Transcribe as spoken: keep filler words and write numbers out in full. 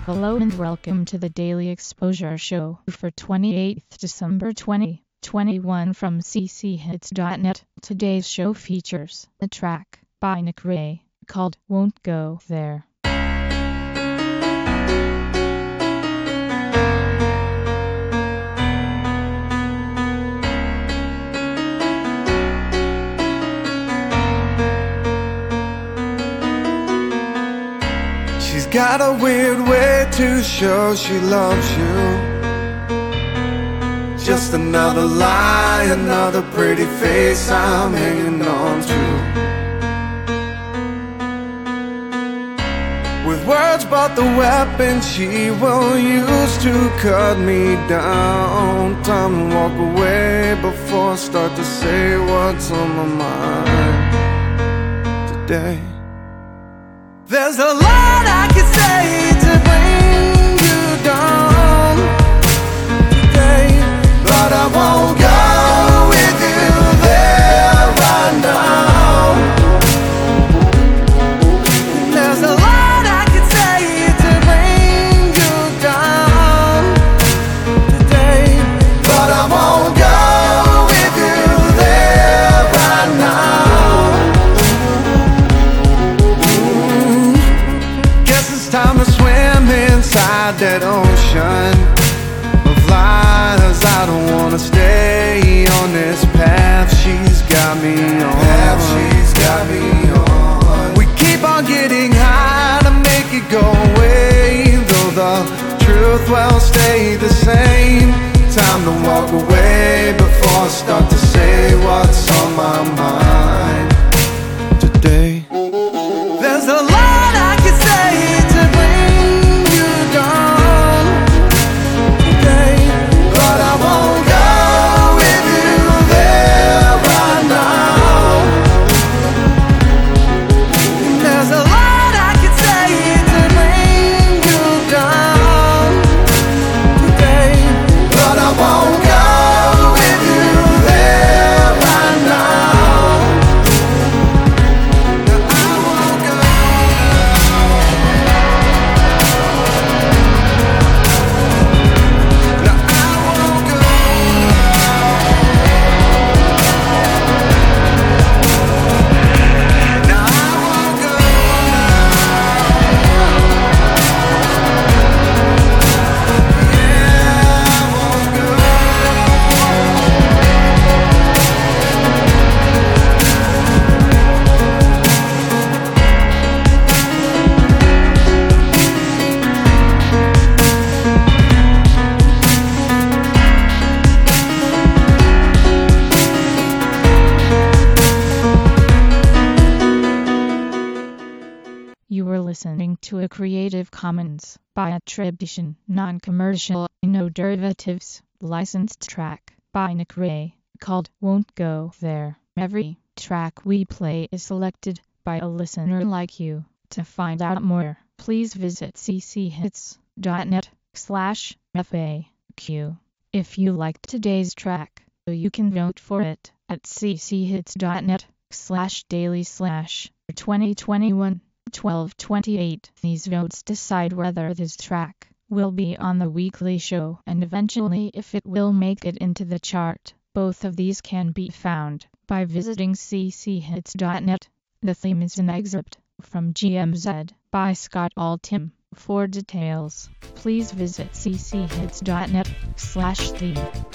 Hello and welcome to the Daily Exposure Show for twenty-eighth December twenty twenty-one from c c hits dot net. Today's show features a track by Nick Ray called Won't Go There. She's got a weird way to show she loves you. Just another lie, another pretty face I'm hanging on to. With words but the weapon she will use to cut me down. Time to walk away before I start to say what's on my mind today. There's a lot I can say to bring you down today, but I won't go with you there right now. There's a lot I can say to bring you down today, but I won't go with you there right now. Time to swim inside that ocean of lies. I don't wanna stay on this path she's got me on. Path she's got me on. We keep on getting high to make it go away, though the truth will stay the same. Time to walk away before I start to say what's on my mind today. There's a lot I can say to bring you down today, but I won't go with you there right now. There's a lot I can say to bring you down today, but I won't go with you there right now. You were listening to a Creative Commons by attribution, non-commercial, no derivatives, licensed track by Nick Ray called Won't Go There. Every track we play is selected by a listener like you. To find out more, please visit c c hits dot net slash F A Q. If you liked today's track, you can vote for it at c c hits dot net slash daily slash twenty twenty-one twelve twenty-eight. These votes decide whether this track will be on the weekly show and eventually if it will make it into the chart. Both of these can be found by visiting c c hits dot net. The theme is an excerpt from G M Z by Scott Altham. For details, please visit c c hits dot net slash theme.